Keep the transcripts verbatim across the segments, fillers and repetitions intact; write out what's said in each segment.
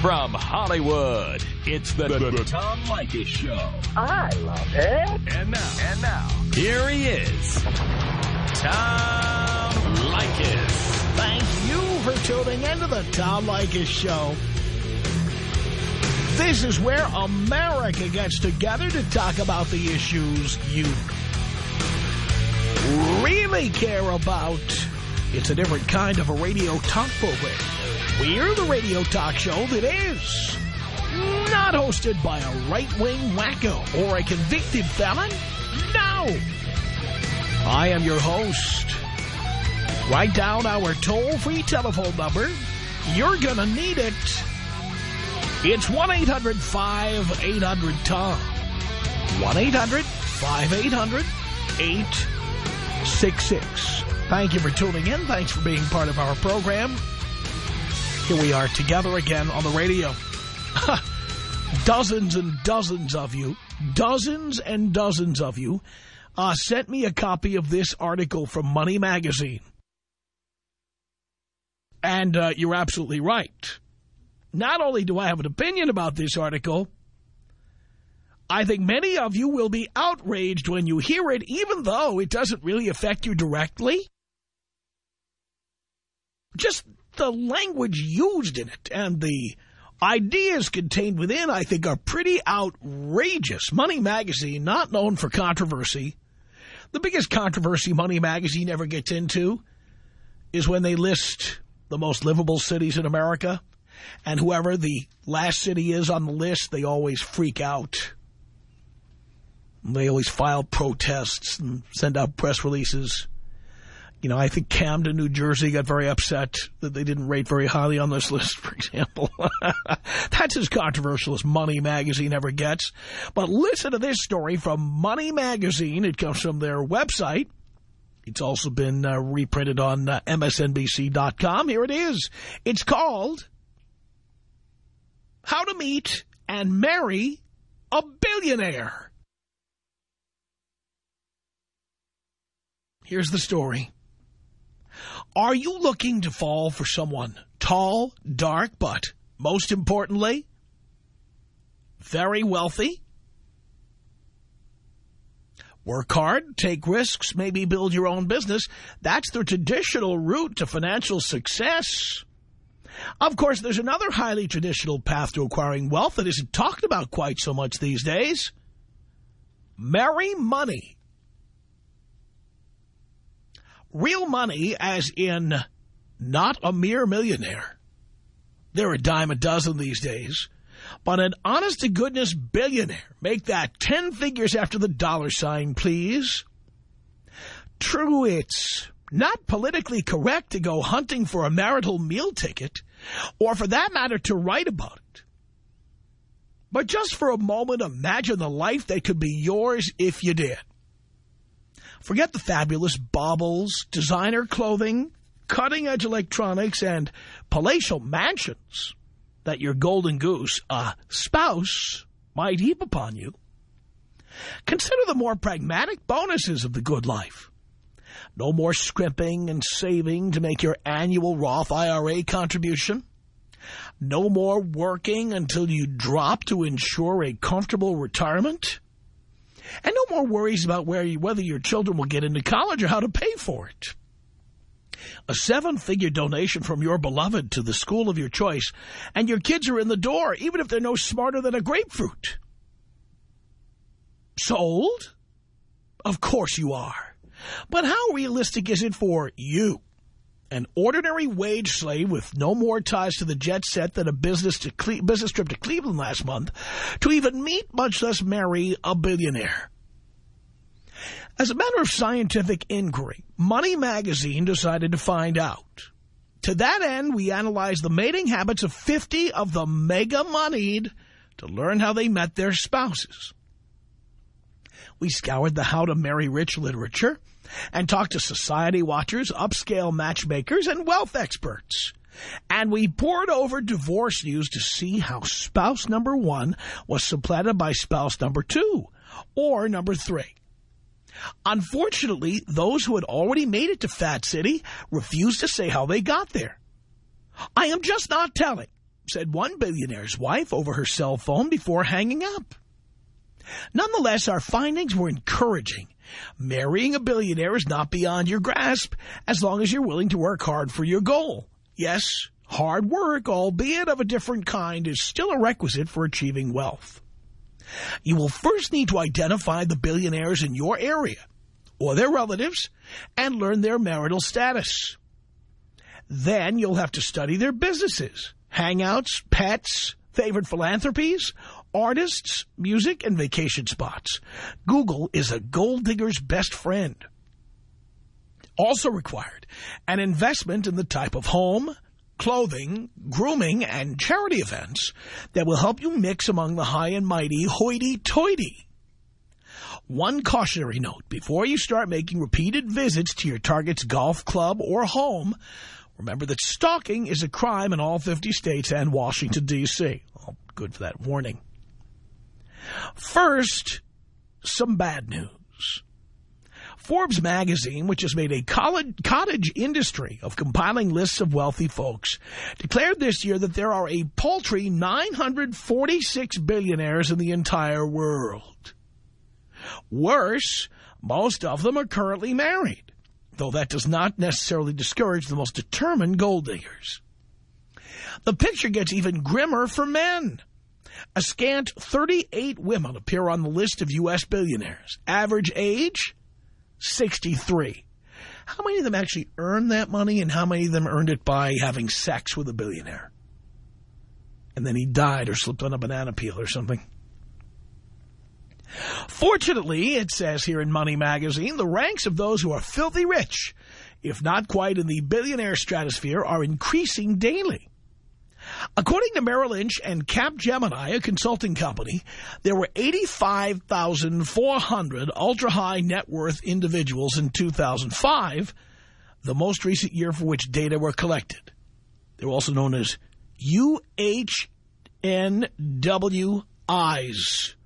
From Hollywood, it's the, the, the Tom Leykis Show. I love it. And now, and now, here he is, Tom Leykis. Thank you for tuning into the Tom Leykis Show. This is where America gets together to talk about the issues you really care about. It's a different kind of a radio talk program. We're the radio talk show that is not hosted by a right-wing wacko or a convicted felon. No! I am your host. Write down our toll-free telephone number. You're gonna need it. It's one eight hundred five eight hundred Tom. one eight hundred five eight hundred eight six six. Thank you for tuning in. Thanks for being part of our program. Here we are together again on the radio. Dozens and dozens of you, dozens and dozens of you, uh, sent me a copy of this article from Money Magazine. And uh, you're absolutely right. Not only do I have an opinion about this article, I think many of you will be outraged when you hear it, even though it doesn't really affect you directly. Just the language used in it and the ideas contained within, I think, are pretty outrageous. Money Magazine, not known for controversy. The biggest controversy Money Magazine ever gets into is when they list the most livable cities in America, and whoever the last city is on the list, they always freak out. They always file protests and send out press releases. You know, I think Camden, New Jersey got very upset that they didn't rate very highly on this list, for example. That's as controversial as Money Magazine ever gets. But listen to this story from Money Magazine. It comes from their website. It's also been uh, reprinted on uh, M S N B C dot com. Here it is. It's called How to Meet and Marry a Billionaire. Here's the story. Are you looking to fall for someone tall, dark, but most importantly, very wealthy? Work hard, take risks, maybe build your own business. That's the traditional route to financial success. Of course, there's another highly traditional path to acquiring wealth that isn't talked about quite so much these days. Marry money. Real money, as in not a mere millionaire. They're a dime a dozen these days. But an honest-to-goodness billionaire. Make that ten figures after the dollar sign, please. True, it's not politically correct to go hunting for a marital meal ticket, or for that matter, to write about it. But just for a moment, imagine the life that could be yours if you did. Forget the fabulous baubles, designer clothing, cutting-edge electronics, and palatial mansions that your golden goose, a spouse, might heap upon you. Consider the more pragmatic bonuses of the good life. No more scrimping and saving to make your annual Roth I R A contribution. No more working until you drop to ensure a comfortable retirement. And no more worries about where you, whether your children will get into college or how to pay for it. A seven-figure donation from your beloved to the school of your choice, and your kids are in the door, even if they're no smarter than a grapefruit. Sold? Of course you are. But how realistic is it for you, an ordinary wage slave with no more ties to the jet set than a business to Cle- business trip to Cleveland last month, to even meet, much less marry, a billionaire? As a matter of scientific inquiry, Money Magazine decided to find out. To that end, we analyzed the mating habits of fifty of the mega-moneyed to learn how they met their spouses. We scoured the How to Marry Rich literature and talked to society watchers, upscale matchmakers, and wealth experts. And we pored over divorce news to see how spouse number one was supplanted by spouse number two, or number three. Unfortunately, those who had already made it to Fat City refused to say how they got there. I am just not telling. said one billionaire's wife over her cell phone before hanging up. Nonetheless, our findings were encouraging. Marrying a billionaire is not beyond your grasp as long as you're willing to work hard for your goal. Yes, hard work, albeit of a different kind, is still a requisite for achieving wealth. You will first need to identify the billionaires in your area or their relatives and learn their marital status. Then you'll have to study their businesses, hangouts, pets, favorite philanthropies, artists, music, and vacation spots. Google is a gold digger's best friend. Also required, an investment in the type of home, clothing, grooming, and charity events that will help you mix among the high and mighty hoity-toity. One cautionary note: before you start making repeated visits to your target's golf club or home, remember that stalking is a crime in all fifty states and Washington, D C Oh, good for that warning. First, some bad news. Forbes magazine, which has made a cottage industry of compiling lists of wealthy folks, declared this year that there are a paltry nine hundred forty-six billionaires in the entire world. Worse, most of them are currently married, though that does not necessarily discourage the most determined gold diggers. The picture gets even grimmer for men. A scant thirty-eight women appear on the list of U S billionaires. Average age, sixty-three. How many of them actually earned that money, and how many of them earned it by having sex with a billionaire? And then he died or slipped on a banana peel or something. Fortunately, it says here in Money Magazine, the ranks of those who are filthy rich, if not quite in the billionaire stratosphere, are increasing daily. According to Merrill Lynch and Capgemini, a consulting company, there were eighty-five thousand four hundred ultra-high net worth individuals in two thousand five, the most recent year for which data were collected. They were also known as U H N W Is,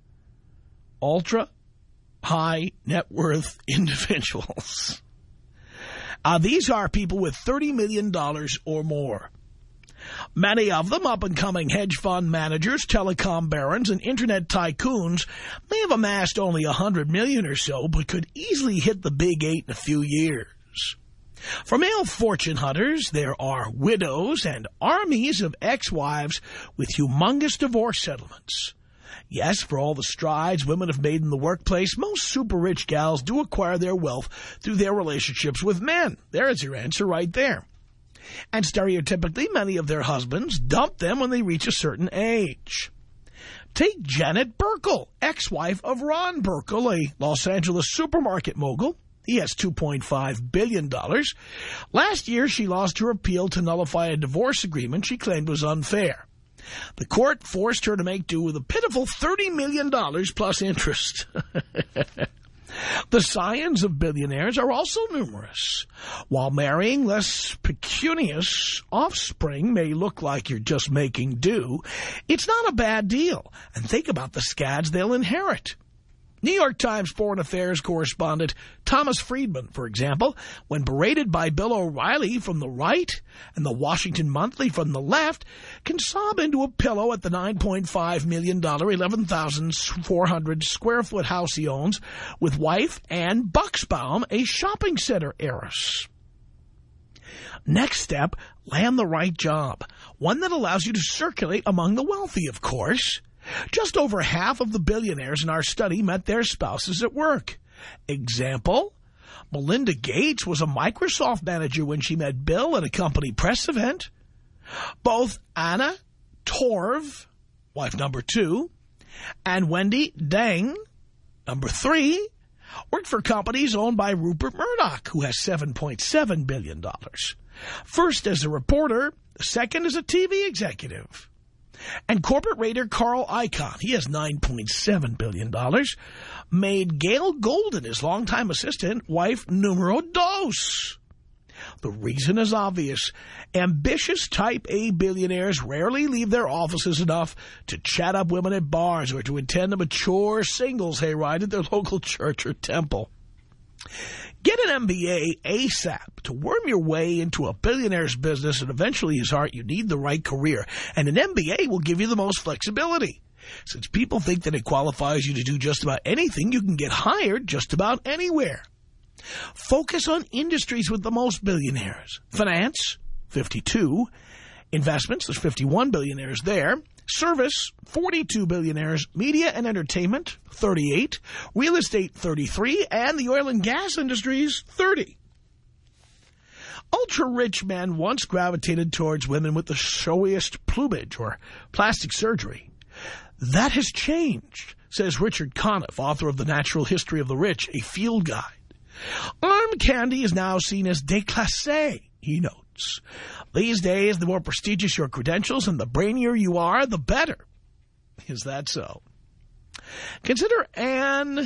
ultra-high net worth individuals. Uh, these are people with thirty million dollars or more. Many of them up-and-coming hedge fund managers, telecom barons, and internet tycoons may have amassed only one hundred million dollars or so, but could easily hit the big eight in a few years. For male fortune hunters, there are widows and armies of ex-wives with humongous divorce settlements. Yes, for all the strides women have made in the workplace, most super-rich gals do acquire their wealth through their relationships with men. There's your answer right there. And stereotypically, many of their husbands dump them when they reach a certain age. Take Janet Burkle, ex-wife of Ron Burkle, a Los Angeles supermarket mogul. He has two point five billion dollars. Last year, she lost her appeal to nullify a divorce agreement she claimed was unfair. The court forced her to make do with a pitiful thirty million dollars plus interest. The scions of billionaires are also numerous. While marrying less pecunious offspring may look like you're just making do, it's not a bad deal. And think about the scads they'll inherit. New York Times foreign affairs correspondent Thomas Friedman, for example, when berated by Bill O'Reilly from the right and the Washington Monthly from the left, can sob into a pillow at the nine point five million dollars, eleven thousand four hundred square foot house he owns with wife Ann Bucksbaum, a shopping center heiress. Next step, land the right job, one that allows you to circulate among the wealthy, of course. Just over half of the billionaires in our study met their spouses at work. Example, Melinda Gates was a Microsoft manager when she met Bill at a company press event. Both Anna Torv, wife number two, and Wendy Deng, number three, worked for companies owned by Rupert Murdoch, who has seven point seven billion dollars. First as a reporter, second as a T V executive. And corporate raider Carl Icahn, he has nine point seven billion dollars, made Gail Golden his longtime assistant, wife numero dos. The reason is obvious. Ambitious type A billionaires rarely leave their offices enough to chat up women at bars or to attend a mature singles hayride at their local church or temple. Get an M B A ASAP to worm your way into a billionaire's business, and eventually, his heart, you need the right career. And an M B A will give you the most flexibility. Since people think that it qualifies you to do just about anything, you can get hired just about anywhere. Focus on industries with the most billionaires. Finance, fifty-two. Investments, there's fifty-one billionaires there. Service, forty-two billionaires. Media and entertainment, thirty-eight. Real estate, thirty-three. And the oil and gas industries, thirty. Ultra-rich men once gravitated towards women with the showiest plumage or plastic surgery. That has changed, says Richard Conniff, author of The Natural History of the Rich, a field guide. Arm candy is now seen as déclassé, he notes. These days, the more prestigious your credentials and the brainier you are, the better. Is that so? Consider Anne...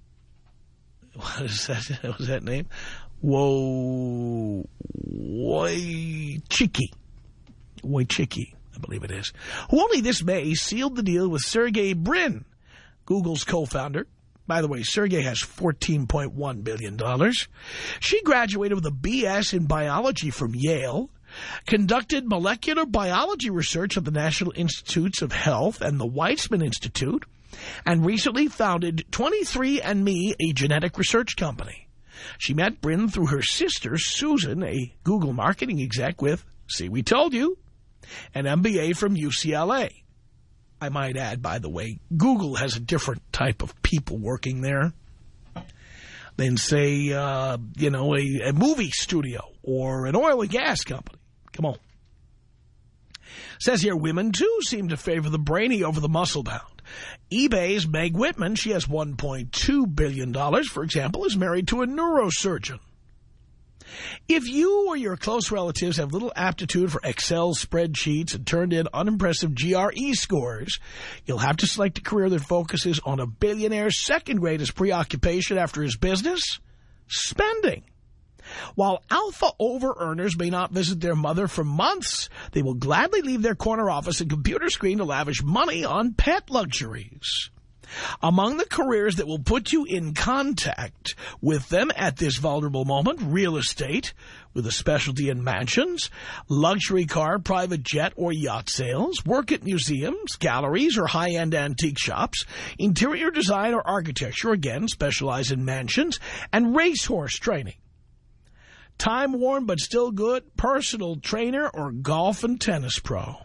What is that? What was that name? Whoa... Wojcicki. Wojcicki, I believe it is. Who only this May sealed the deal with Sergey Brin, Google's co-founder. By the way, Sergey has fourteen point one billion dollars. She graduated with a B S in biology from Yale, conducted molecular biology research at the National Institutes of Health and the Weizmann Institute, and recently founded twenty-three and me, a genetic research company. She met Brin through her sister, Susan, a Google marketing exec with, see, we told you, an M B A from U C L A. I might add, by the way, Google has a different type of people working there than, say, uh, you know, a, a movie studio or an oil and gas company. Come on. Says here, women, too, seem to favor the brainy over the muscle-bound. eBay's Meg Whitman, she has one point two billion dollars, for example, is married to a neurosurgeon. If you or your close relatives have little aptitude for Excel spreadsheets and turned in unimpressive G R E scores, you'll have to select a career that focuses on a billionaire's second greatest preoccupation after his business, spending. While alpha over-earners may not visit their mother for months, they will gladly leave their corner office and computer screen to lavish money on pet luxuries. Among the careers that will put you in contact with them at this vulnerable moment, real estate, with a specialty in mansions, luxury car, private jet, or yacht sales, work at museums, galleries, or high-end antique shops, interior design or architecture, again, specialize in mansions, and racehorse training. Time-worn but still good, personal trainer, or golf and tennis pro.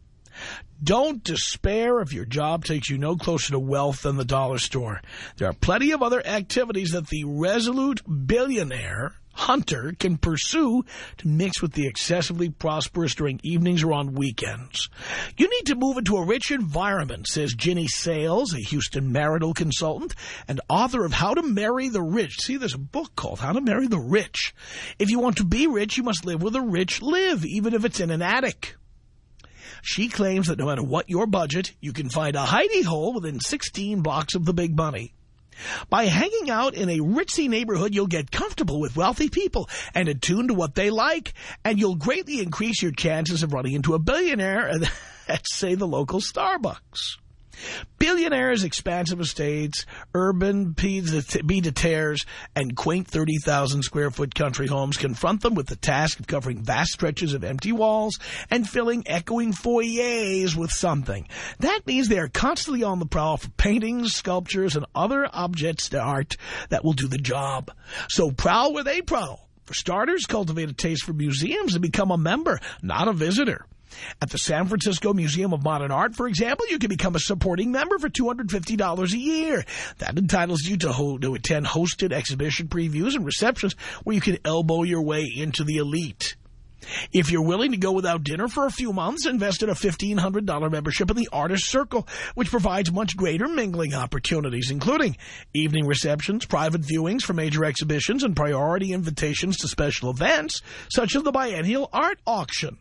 Don't despair if your job takes you no closer to wealth than the dollar store. There are plenty of other activities that the resolute billionaire hunter can pursue to mix with the excessively prosperous during evenings or on weekends. You need to move into a rich environment, says Ginny Sales, a Houston marital consultant and author of How to Marry the Rich. See, there's a book called How to Marry the Rich. If you want to be rich, you must live where the rich live, even if it's in an attic. She claims that no matter what your budget, you can find a hidey hole within sixteen blocks of the big money. By hanging out in a ritzy neighborhood, you'll get comfortable with wealthy people and attuned to what they like, and you'll greatly increase your chances of running into a billionaire at, say, the local Starbucks. Billionaires, expansive estates, urban pied-à-terres, and quaint thirty thousand square foot country homes confront them with the task of covering vast stretches of empty walls and filling echoing foyers with something. That means they are constantly on the prowl for paintings, sculptures, and other objects of art that will do the job. So prowl where they prowl. For starters, cultivate a taste for museums and become a member, not a visitor. At the San Francisco Museum of Modern Art, for example, you can become a supporting member for two hundred fifty dollars a year. That entitles you to, hold, to attend hosted exhibition previews and receptions where you can elbow your way into the elite. If you're willing to go without dinner for a few months, invest in a fifteen hundred dollar membership in the Artist Circle, which provides much greater mingling opportunities, including evening receptions, private viewings for major exhibitions, and priority invitations to special events, such as the Biennial Art Auction.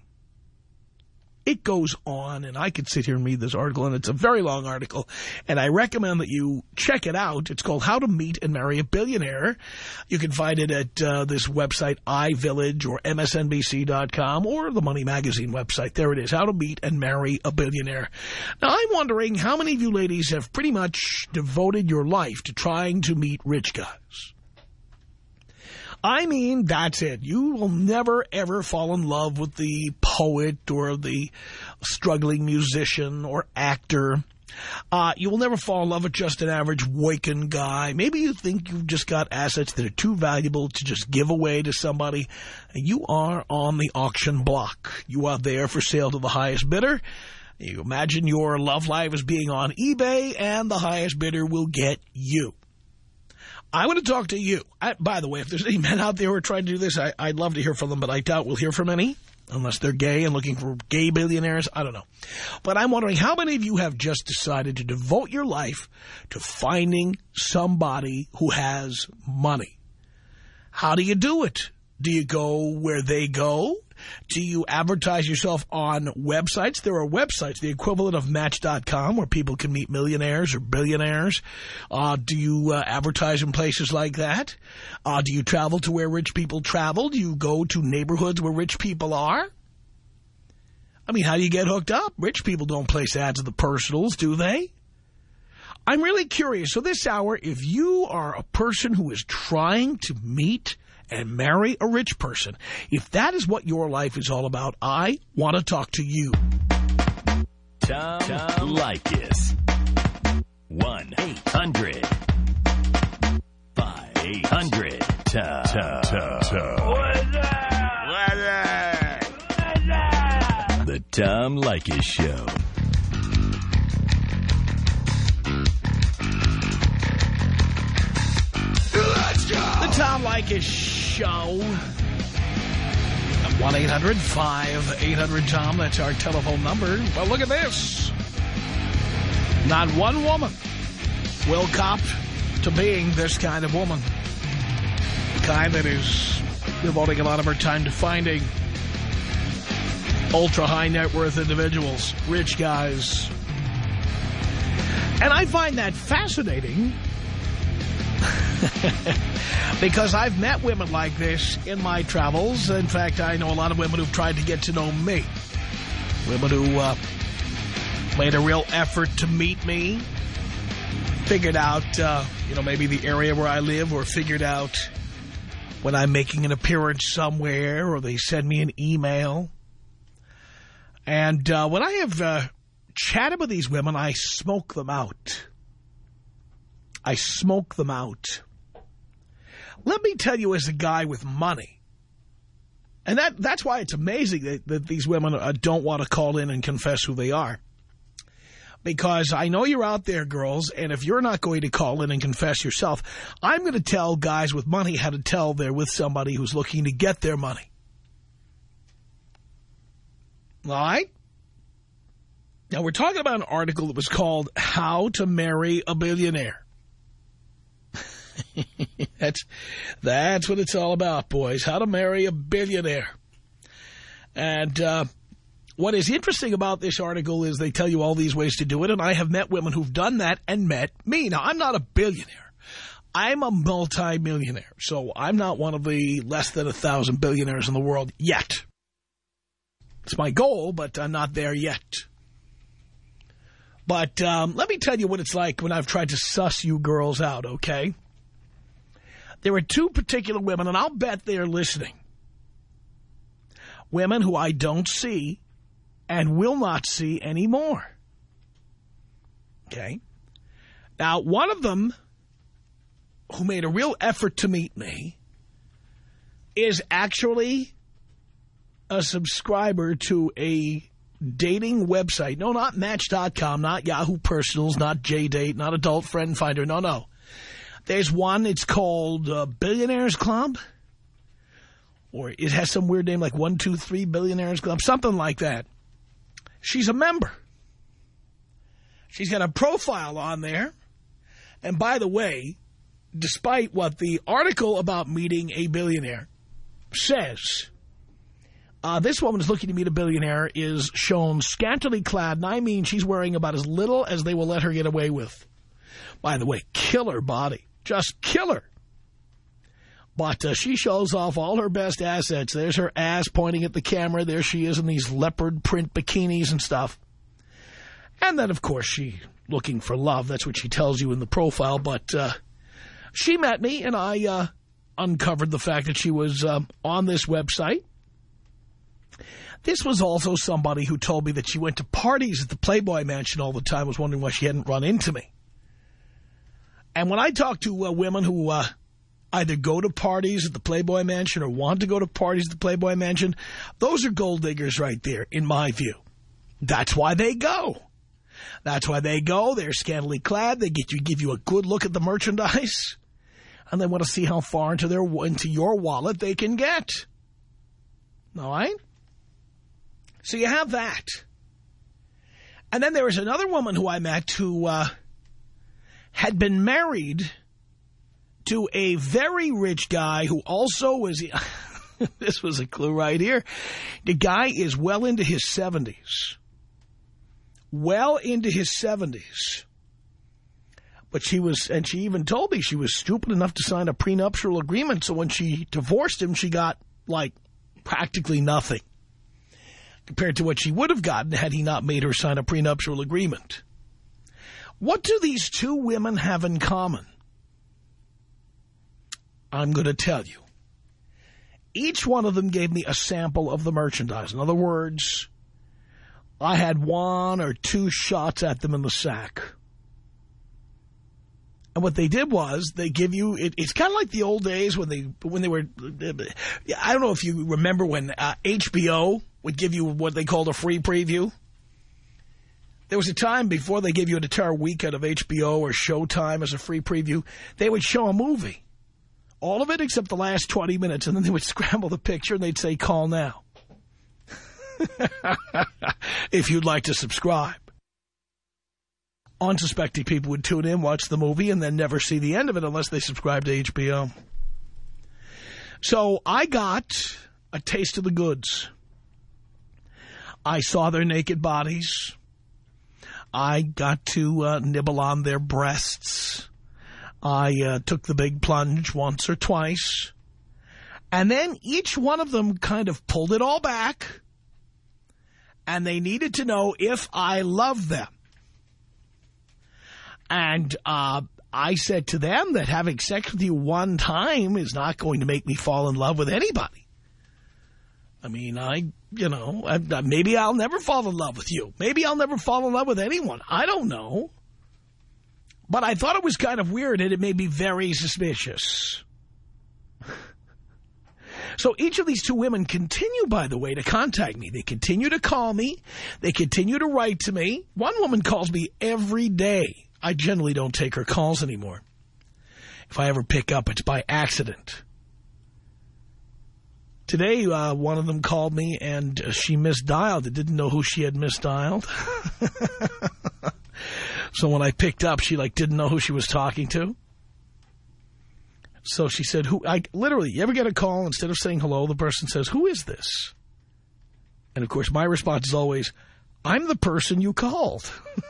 It goes on, and I could sit here and read this article, and it's a very long article, and I recommend that you check it out. It's called How to Meet and Marry a Billionaire. You can find it at uh, this website, iVillage, or M S N B C dot com, or the Money Magazine website. There it is, How to Meet and Marry a Billionaire. Now, I'm wondering how many of you ladies have pretty much devoted your life to trying to meet rich guys? I mean, that's it. You will never, ever fall in love with the poet or the struggling musician or actor. Uh, you will never fall in love with just an average working guy. Maybe you think you've just got assets that are too valuable to just give away to somebody. You are on the auction block. You are there for sale to the highest bidder. You imagine your love life as being on eBay, and the highest bidder will get you. I want to talk to you. I, by the way, if there's any men out there who are trying to do this, I, I'd love to hear from them, but I doubt we'll hear from any. Unless they're gay and looking for gay billionaires. I don't know. But I'm wondering how many of you have just decided to devote your life to finding somebody who has money. How do you do it? Do you go where they go? Do you advertise yourself on websites? There are websites, the equivalent of Match dot com, where people can meet millionaires or billionaires. Uh, do you uh, advertise in places like that? Uh, do you travel to where rich people travel? Do you go to neighborhoods where rich people are? I mean, how do you get hooked up? Rich people don't place ads in the personals, do they? I'm really curious. So this hour, if you are a person who is trying to meet and marry a rich person, if that is what your life is all about, I want to talk to you. Tom, Tom Leykis. one eight hundred five eight hundred Tom. Tom. Tom. What's up? What's up? What's up? The Tom Leykis Show. Let's go! The Tom Leykis Show. one eight hundred five eight hundred Tom. That's our telephone number. Well, look at this. Not one woman will cop to being this kind of woman. The kind that is devoting a lot of her time to finding ultra-high net worth individuals, rich guys. And I find that fascinating because I've met women like this in my travels. In fact, I know a lot of women who've tried to get to know me. Women who uh, made a real effort to meet me, figured out, uh, you know, maybe the area where I live, or figured out when I'm making an appearance somewhere, or they send me an email. And uh, when I have uh, chatted with these women, I smoke them out. I smoke them out. Let me tell you, as a guy with money, and that that's why it's amazing that, that these women uh, don't want to call in and confess who they are. Because I know you're out there, girls, and if you're not going to call in and confess yourself, I'm going to tell guys with money how to tell they're with somebody who's looking to get their money. All right? Now, we're talking about an article that was called How to Marry a Billionaire. that's that's what it's all about, boys. How to marry a billionaire. And uh, what is interesting about this article is they tell you all these ways to do it, and I have met women who've done that and met me. Now, I'm not a billionaire. I'm a multi-millionaire, so I'm not one of the less than a thousand billionaires in the world yet. It's my goal, but I'm not there yet. But um, let me tell you what it's like when I've tried to suss you girls out, okay? There are two particular women, and I'll bet they're listening. Women who I don't see and will not see anymore. Okay? Now, one of them, who made a real effort to meet me, is actually a subscriber to a dating website. No, not Match dot com, not Yahoo Personals, not J-Date, not Adult Friend Finder. No, no. There's one, it's called uh, Billionaires Club. Or it has some weird name like one two three Billionaires Club, something like that. She's a member. She's got a profile on there. And by the way, despite what the article about meeting a billionaire says, uh, this woman is looking to meet a billionaire, is shown scantily clad, and I mean she's wearing about as little as they will let her get away with. By the way, killer body. Just killer. But uh, she shows off all her best assets. There's her ass pointing at the camera. There she is in these leopard print bikinis and stuff. And then, of course, she looking for love. That's what she tells you in the profile. But uh, she met me, and I uh, uncovered the fact that she was um, on this website. This was also somebody who told me that she went to parties at the Playboy Mansion all the time, was wondering why she hadn't run into me. And when I talk to uh, women who uh, either go to parties at the Playboy Mansion or want to go to parties at the Playboy Mansion, those are gold diggers right there, in my view. That's why they go. That's why they go. They're scantily clad. They get you, give you a good look at the merchandise. And they want to see how far into their into your wallet they can get. All right? So you have that. And then there was another woman who I met who uh, had been married to a very rich guy who also was... This was a clue right here. The guy is well into his seventies. Well into his seventies. But she was, and she even told me she was stupid enough to sign a prenuptial agreement. So when she divorced him, she got, like, practically nothing compared to what she would have gotten had he not made her sign a prenuptial agreement. What do these two women have in common? I'm going to tell you. Each one of them gave me a sample of the merchandise. In other words, I had one or two shots at them in the sack. And what they did was they give you, it, it's kind of like the old days when they when they were, I don't know if you remember when uh, H B O would give you what they called a free preview. There was a time before they gave you an entire weekend of H B O or Showtime as a free preview. They would show a movie. All of it except the last twenty minutes, and then they would scramble the picture and they'd say, call now. If you'd like to subscribe. Unsuspecting people would tune in, watch the movie, and then never see the end of it unless they subscribe to H B O. So I got a taste of the goods. I saw their naked bodies. I got to uh, nibble on their breasts. I uh, took the big plunge once or twice. And then each one of them kind of pulled it all back. And they needed to know if I loved them. And uh, I said to them that having sex with you one time is not going to make me fall in love with anybody. I mean, I, you know, I, maybe I'll never fall in love with you. Maybe I'll never fall in love with anyone. I don't know. But I thought it was kind of weird and it made me very suspicious. So each of these two women continue, by the way, to contact me. They continue to call me. They continue to write to me. One woman calls me every day. I generally don't take her calls anymore. If I ever pick up, it's by accident. Today, uh, one of them called me and uh, she misdialed. It didn't know who she had misdialed. So when I picked up, she like didn't know who she was talking to. So she said, "Who?" I literally, you ever get a call, instead of saying hello, the person says, "Who is this?" And of course, my response is always, "I'm the person you called."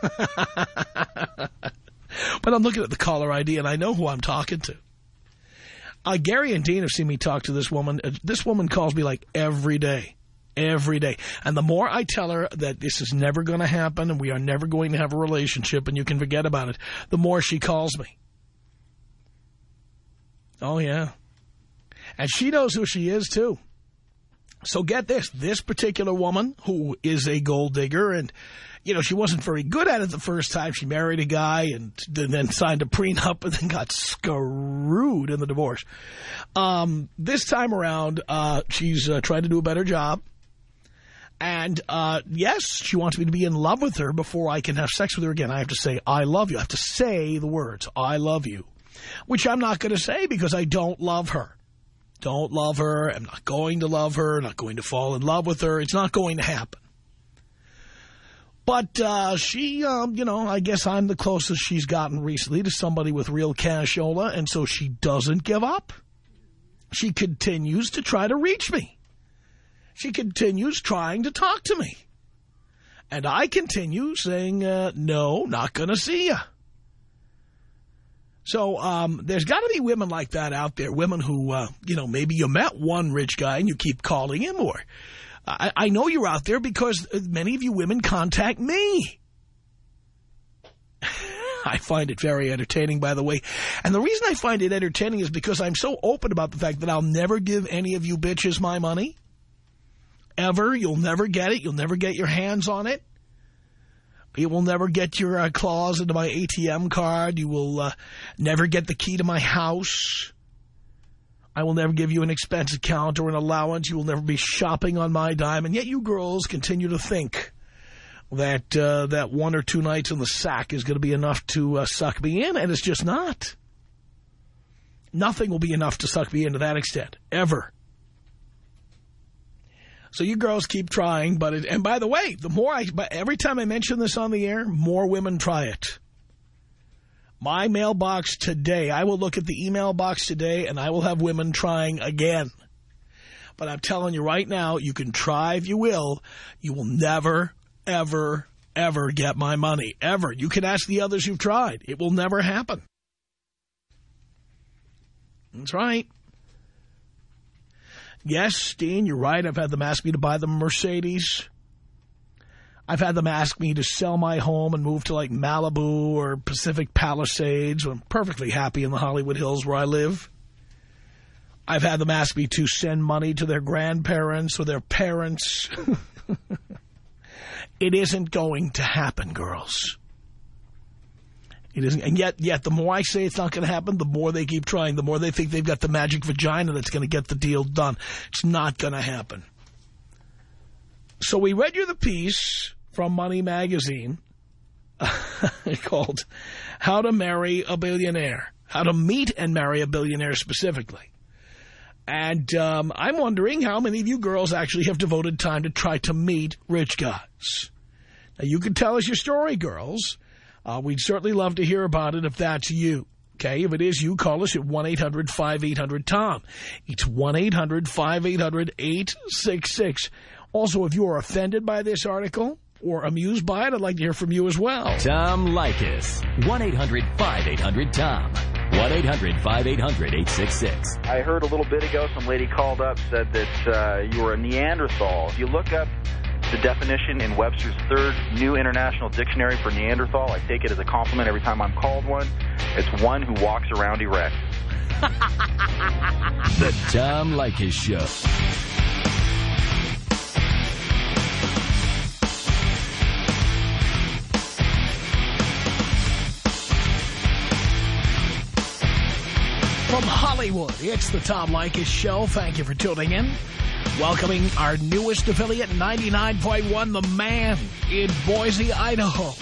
But I'm looking at the caller I D and I know who I'm talking to. Uh, Gary and Dean have seen me talk to this woman. Uh, this woman calls me like every day. Every day. And the more I tell her that this is never going to happen and we are never going to have a relationship and you can forget about it, the more she calls me. Oh, yeah. And she knows who she is, too. So get this. This particular woman, who is a gold digger, and, you know, she wasn't very good at it the first time. She married a guy and then signed a prenup and then got screwed in the divorce. Um, this time around, uh, she's uh, trying to do a better job. And, uh, yes, she wants me to be in love with her before I can have sex with her again. I have to say, I love you. I have to say the words, I love you, which I'm not going to say because I don't love her. Don't love her. I'm not going to love her. Not going to fall in love with her. It's not going to happen. But uh, she, um, you know, I guess I'm the closest she's gotten recently to somebody with real cashola, and so she doesn't give up. She continues to try to reach me. She continues trying to talk to me. And I continue saying, uh, no, not going to see you. So um, there's got to be women like that out there, women who, uh, you know, maybe you met one rich guy and you keep calling him, or I, I know you're out there because many of you women contact me. I find it very entertaining, by the way. And the reason I find it entertaining is because I'm so open about the fact that I'll never give any of you bitches my money. Ever. You'll never get it. You'll never get your hands on it. You will never get your uh, claws into my A T M card. You will uh, never get the key to my house. I will never give you an expense account or an allowance. You will never be shopping on my dime. And yet you girls continue to think that uh, that one or two nights in the sack is going to be enough to uh, suck me in, and it's just not. Nothing will be enough to suck me in to that extent, ever. So you girls keep trying, but it, and by the way, the more I, every time I mention this on the air, more women try it. My mailbox today, I will look at the email box today, and I will have women trying again. But I'm telling you right now, you can try if you will, you will never, ever, ever get my money. Ever. You can ask the others who've tried. It will never happen. That's right. Yes, Dean, you're right. I've had them ask me to buy them a Mercedes. I've had them ask me to sell my home and move to like Malibu or Pacific Palisades. I'm perfectly happy in the Hollywood Hills where I live. I've had them ask me to send money to their grandparents or their parents. It isn't going to happen, girls. It isn't, and yet, yet the more I say it's not going to happen, the more they keep trying. The more they think they've got the magic vagina that's going to get the deal done. It's not going to happen. So we read you the piece from Money Magazine called "How to Marry a Billionaire," how to meet and marry a billionaire specifically. And um, I'm wondering how many of you girls actually have devoted time to try to meet rich guys. Now, you can tell us your story, girls. Uh, we'd certainly love to hear about it if that's you. Okay, if it is you, call us at one eight hundred five eight hundred Tom. It's one eight hundred five eight hundred eight six six. Also, if you are offended by this article or amused by it, I'd like to hear from you as well. Tom Leykis. one eight hundred five eight hundred Tom. one eight hundred five eight hundred eight six six. I heard a little bit ago some lady called up, said that uh, you were a Neanderthal. If you look up the definition in Webster's third New International Dictionary for Neanderthal, I take it as a compliment every time I'm called one. It's one who walks around erect. The Tom Leykis Show. From Hollywood, it's the Tom Leykis Show. Thank you for tuning in. Welcoming our newest affiliate, ninety-nine point one, The Man in Boise, Idaho.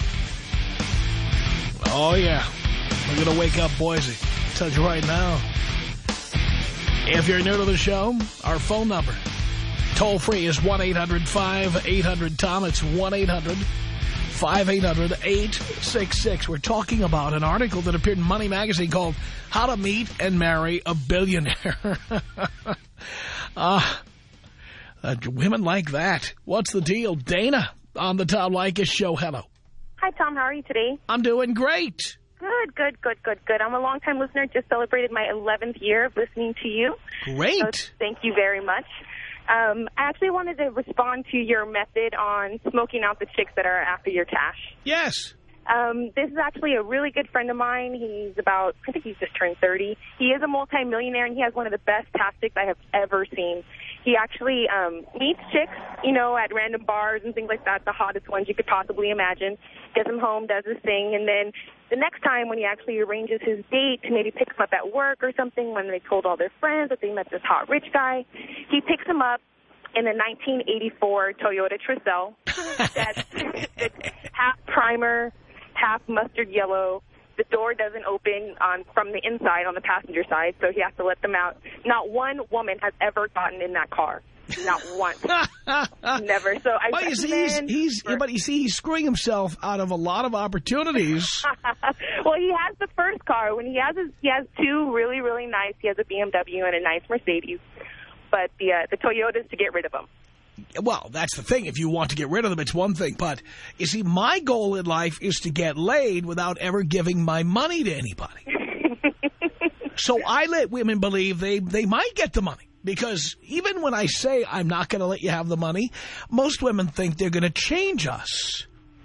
Oh, yeah. We're going to wake up Boise. I'll tell you right now. If you're new to the show, our phone number, toll free, is one eight hundred five eight hundred Tom. It's one eight hundred five eight hundred eight six six. We're talking about an article that appeared in Money Magazine called How to Meet and Marry a Billionaire. uh, uh, women like that. What's the deal? Dana on the Tom Leykis Show. Hello. Hi, Tom. How are you today? I'm doing great. Good, good, good, good, good. I'm a long-time listener. Just celebrated my eleventh year of listening to you. Great. So thank you very much. Um, I actually wanted to respond to your method on smoking out the chicks that are after your cash. Yes. Um, this is actually a really good friend of mine. He's about, I think he's just turned thirty. He is a multimillionaire, and he has one of the best tactics I have ever seen. He actually um, meets chicks, you know, at random bars and things like that, the hottest ones you could possibly imagine, gets them home, does his thing, and then the next time when he actually arranges his date to maybe pick them up at work or something, when they told all their friends that they met this hot rich guy, he picks them up in a nineteen eighty-four Toyota Tercel that's, that's half primer, half mustard yellow. The door doesn't open on from the inside on the passenger side, so he has to let them out. Not one woman has ever gotten in that car. Not once. Never. So I well, you see, he's, he's for... but you see, he's screwing himself out of a lot of opportunities. Well, he has the first car. When he has his, he has two really, really nice. He has a B M W and a nice Mercedes. But the uh, the Toyota's to get rid of them. Well, that's the thing. If you want to get rid of them, it's one thing. But, you see, my goal in life is to get laid without ever giving my money to anybody. So I let women believe they, they might get the money. Because even when I say I'm not going to let you have the money, most women think they're going to change us.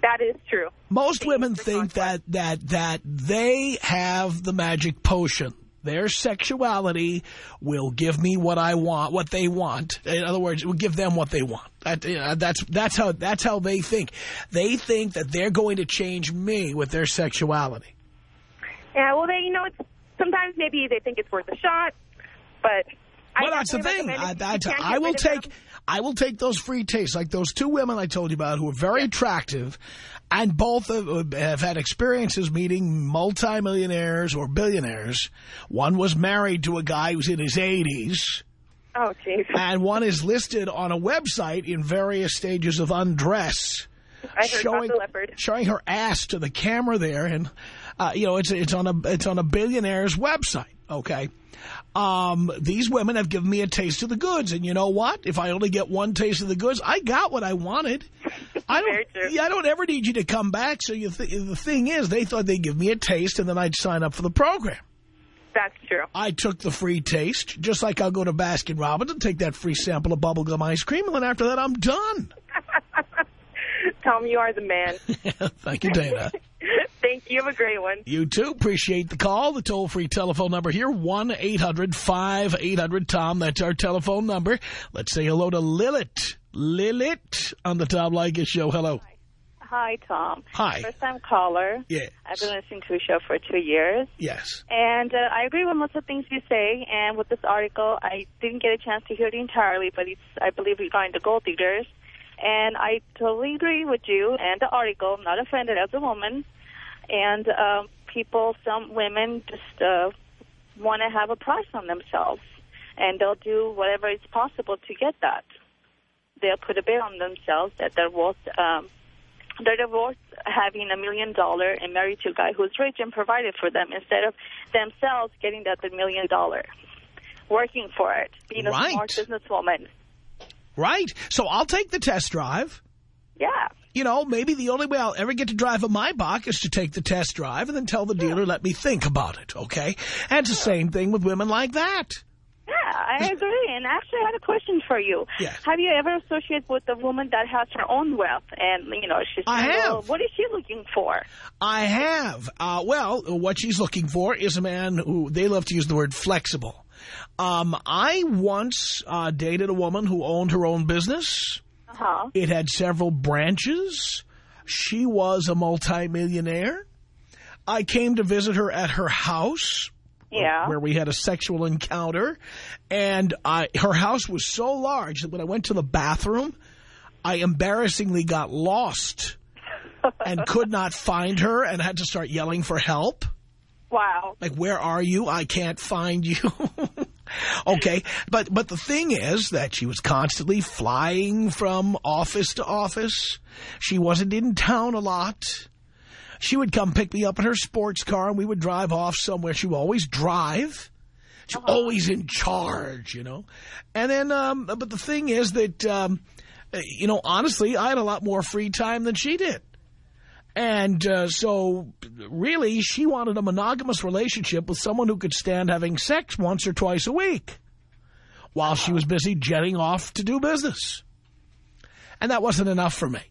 That is true. Most Thank women you for think that, that, that they have the magic potion. Their sexuality will give me what I want, what they want. In other words, it will give them what they want. That, you know, that's that's how that's how they think. They think that they're going to change me with their sexuality. Yeah, well, they, you know, it's, sometimes maybe they think it's worth a shot, but... Well, I that's the thing. I, that's, I I will take, I will take those free tastes, like those two women I told you about who are very attractive, and both have, have had experiences meeting multimillionaires or billionaires. One was married to a guy who's in his eighties. Oh, jeez. And one is listed on a website in various stages of undress. I heard showing, about the leopard. Showing her ass to the camera there, and uh, you know it's it's on a it's on a billionaire's website. Okay, um, these women have given me a taste of the goods, and you know what? If I only get one taste of the goods, I got what I wanted. I don't. Very true. Yeah, I don't ever need you to come back. So you th the thing is, they thought they'd give me a taste, and then I'd sign up for the program. That's true. I took the free taste, just like I'll go to Baskin Robbins and take that free sample of bubblegum ice cream, and then after that, I'm done. Tom, you are the man. Thank you, Dana. Thank you. Have a great one. You too. Appreciate the call. The toll-free telephone number here, one eight hundred five eight hundred Tom. That's our telephone number. Let's say hello to Lilith. Lilith on the Tom Leykis Show. Hello. Hi, Tom. Hi. First-time caller. Yes. I've been listening to the show for two years. Yes. And uh, I agree with most of the things you say. And with this article, I didn't get a chance to hear it entirely, but it's, I believe, regarding the gold diggers. And I totally agree with you and the article. I'm not offended as a woman. And um, people, some women just uh, want to have a price on themselves. And they'll do whatever is possible to get that. They'll put a bid on themselves that they're worth, um, they're worth having a million dollar and married to a guy who's rich and provided for them instead of themselves getting that million dollar, working for it, being a Right. smart businesswoman. Right. So I'll take the test drive. Yeah. You know, maybe the only way I'll ever get to drive a Maybach is to take the test drive and then tell the dealer, let me think about it, okay? And it's the same thing with women like that. Yeah, I agree. And actually, I had a question for you. Yes. Have you ever associated with a woman that has her own wealth and, you know, she's I single? have. What is she looking for? I have. Uh, well, what she's looking for is a man who, they love to use the word flexible. Um, I once uh, dated a woman who owned her own business. Uh-huh. It had several branches. She was a multimillionaire. I came to visit her at her house. Yeah. Where we had a sexual encounter. And I, her house was so large that when I went to the bathroom, I embarrassingly got lost and could not find her and had to start yelling for help. Wow. Like, where are you? I can't find you. Okay. But, but the thing is that she was constantly flying from office to office. She wasn't in town a lot. She would come pick me up in her sports car, and we would drive off somewhere. She would always drive. She was uh-huh. always in charge, you know. And then, um, but the thing is that, um, you know, honestly, I had a lot more free time than she did. And uh, so, really, she wanted a monogamous relationship with someone who could stand having sex once or twice a week while she was busy jetting off to do business. And that wasn't enough for me.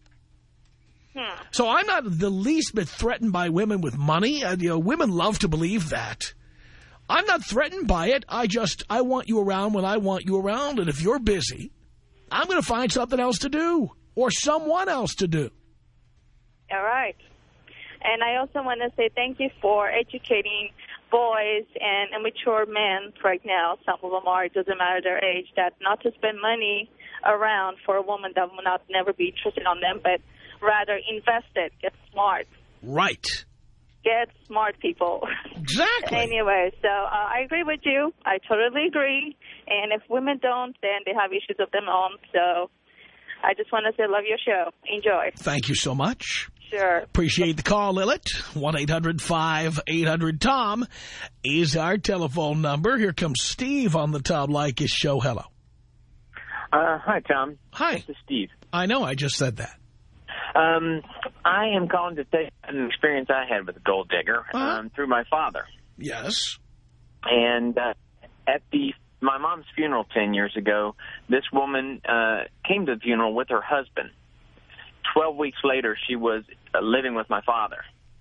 Hmm. So I'm not the least bit threatened by women with money. Uh, you know, women love to believe that. I'm not threatened by it. I just, I want you around when I want you around. And if you're busy, I'm going to find something else to do or someone else to do. All right. And I also want to say thank you for educating boys and immature men right now. Some of them are, it doesn't matter their age, that not to spend money around for a woman that will not never be interested on them, but rather invest it, get smart. Right. Get smart, people. Exactly. Anyway, so uh, I agree with you. I totally agree. And if women don't, then they have issues of their own. So I just want to say love your show. Enjoy. Thank you so much. Sure. Appreciate the call, Lilith. one eight hundred five eight hundred Tom is our telephone number. Here comes Steve on the Tom Leykis Show. Hello. Uh, hi, Tom. Hi. This is Steve. I know. I just said that. Um, I am calling to take an experience I had with a gold digger uh-huh. um, through my father. Yes. And uh, at the my mom's funeral ten years ago, this woman uh, came to the funeral with her husband. twelve weeks later, she was uh, living with my father.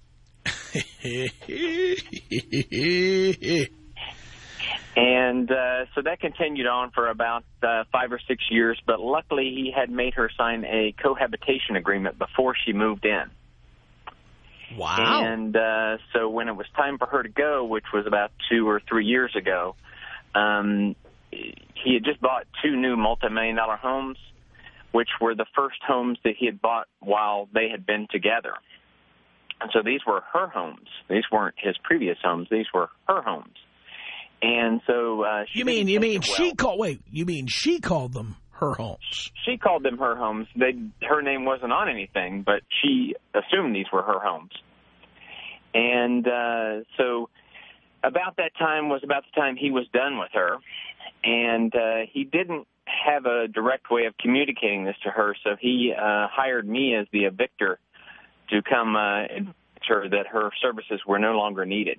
And uh, so that continued on for about uh, five or six years, but luckily he had made her sign a cohabitation agreement before she moved in. Wow. And uh, so when it was time for her to go, which was about two or three years ago, um, he had just bought two new multi-million dollar homes, which were the first homes that he had bought while they had been together. And so these were her homes. These weren't his previous homes. These were her homes. And so uh, she you mean you mean well. she called? Wait, you mean she called them her homes? She called them her homes. They, her name wasn't on anything, but she assumed these were her homes. And uh, so about that time was about the time he was done with her, and uh, he didn't have a direct way of communicating this to her, so he uh, hired me as the evictor to come uh, and ensure that her services were no longer needed.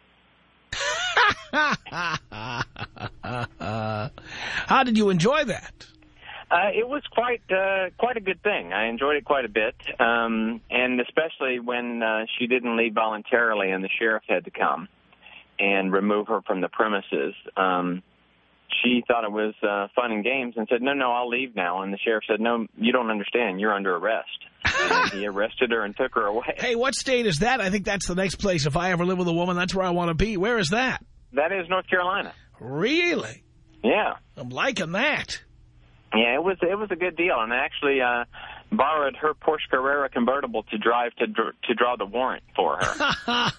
How did you enjoy that? Uh, it was quite uh, quite a good thing. I enjoyed it quite a bit, um, and especially when uh, she didn't leave voluntarily and the sheriff had to come and remove her from the premises. Um, she thought it was uh, fun and games and said, no, no, I'll leave now. And the sheriff said, no, you don't understand. You're under arrest. And he arrested her and took her away. Hey, what state is that? I think that's the next place. If I ever live with a woman, that's where I want to be. Where is that? That is North Carolina. Really? Yeah. I'm liking that. Yeah, it was it was a good deal, and I actually uh, borrowed her Porsche Carrera convertible to drive to dr to draw the warrant for her.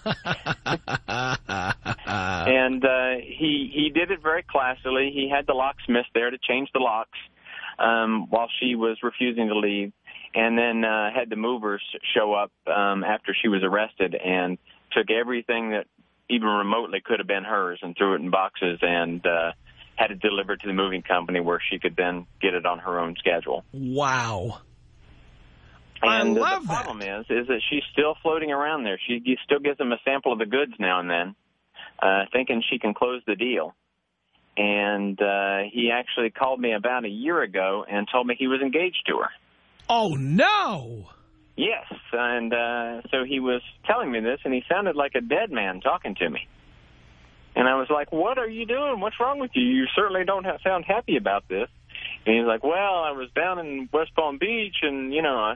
And uh, he he did it very classily. He had the locksmith there to change the locks um, while she was refusing to leave, and then uh, had the movers show up um, after she was arrested and took everything that even remotely could have been hers and threw it in boxes and uh, had it delivered to the moving company where she could then get it on her own schedule. Wow. And I love the problem that. is, is that she's still floating around there. She still gives them a sample of the goods now and then, uh, thinking she can close the deal. And uh, he actually called me about a year ago and told me he was engaged to her. Oh, no. Yes, and uh, so he was telling me this, and he sounded like a dead man talking to me. And I was like, what are you doing? What's wrong with you? You certainly don't have, sound happy about this. And he's like, well, I was down in West Palm Beach, and, you know, I,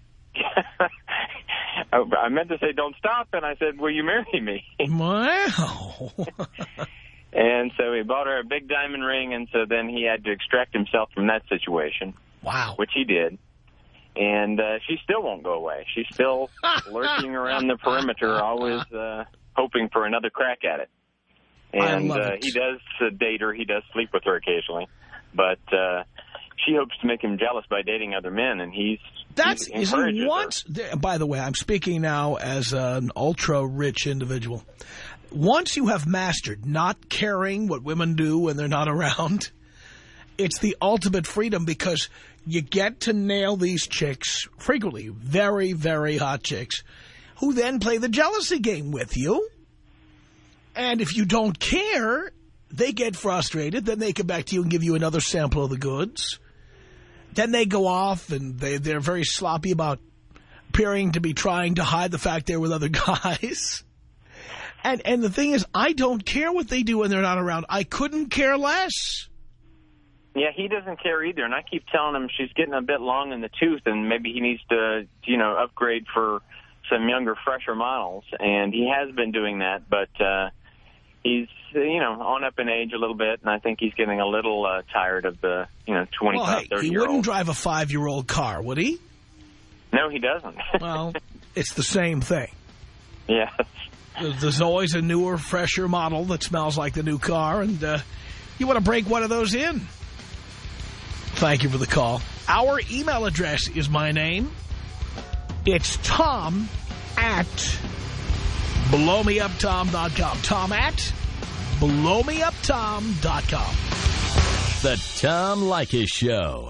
I meant to say don't stop, and I said, will you marry me? Wow. And so he bought her a big diamond ring, and so then he had to extract himself from that situation. Wow. Which he did. And uh, she still won't go away. She's still lurking around the perimeter, always uh, hoping for another crack at it. And uh, he does uh, date her. He does sleep with her occasionally. But uh, she hopes to make him jealous by dating other men, and he's That's, he is encourages he once, her. by the way, I'm speaking now as an ultra-rich individual. Once you have mastered not caring what women do when they're not around, it's the ultimate freedom because you get to nail these chicks, frequently very, very hot chicks, who then play the jealousy game with you. And if you don't care, they get frustrated. Then they come back to you and give you another sample of the goods. Then they go off and they, they're very sloppy about appearing to be trying to hide the fact they're with other guys. And, and the thing is, I don't care what they do when they're not around. I couldn't care less. Yeah, he doesn't care either, and I keep telling him she's getting a bit long in the tooth, and maybe he needs to, you know, upgrade for some younger, fresher models, and he has been doing that, but uh, he's, you know, on up in age a little bit, and I think he's getting a little uh, tired of the, you know, twenty-five, well, hey, thirty-year-old. He wouldn't drive a five-year-old car, would he? No, he doesn't. Well, it's the same thing. Yes. There's always a newer, fresher model that smells like the new car, and uh, you want to break one of those in. Thank you for the call. Our email address is my name. It's Tom at blow me up tom dot com. Tom at blow me up tom dot com. The Tom Leykis Show.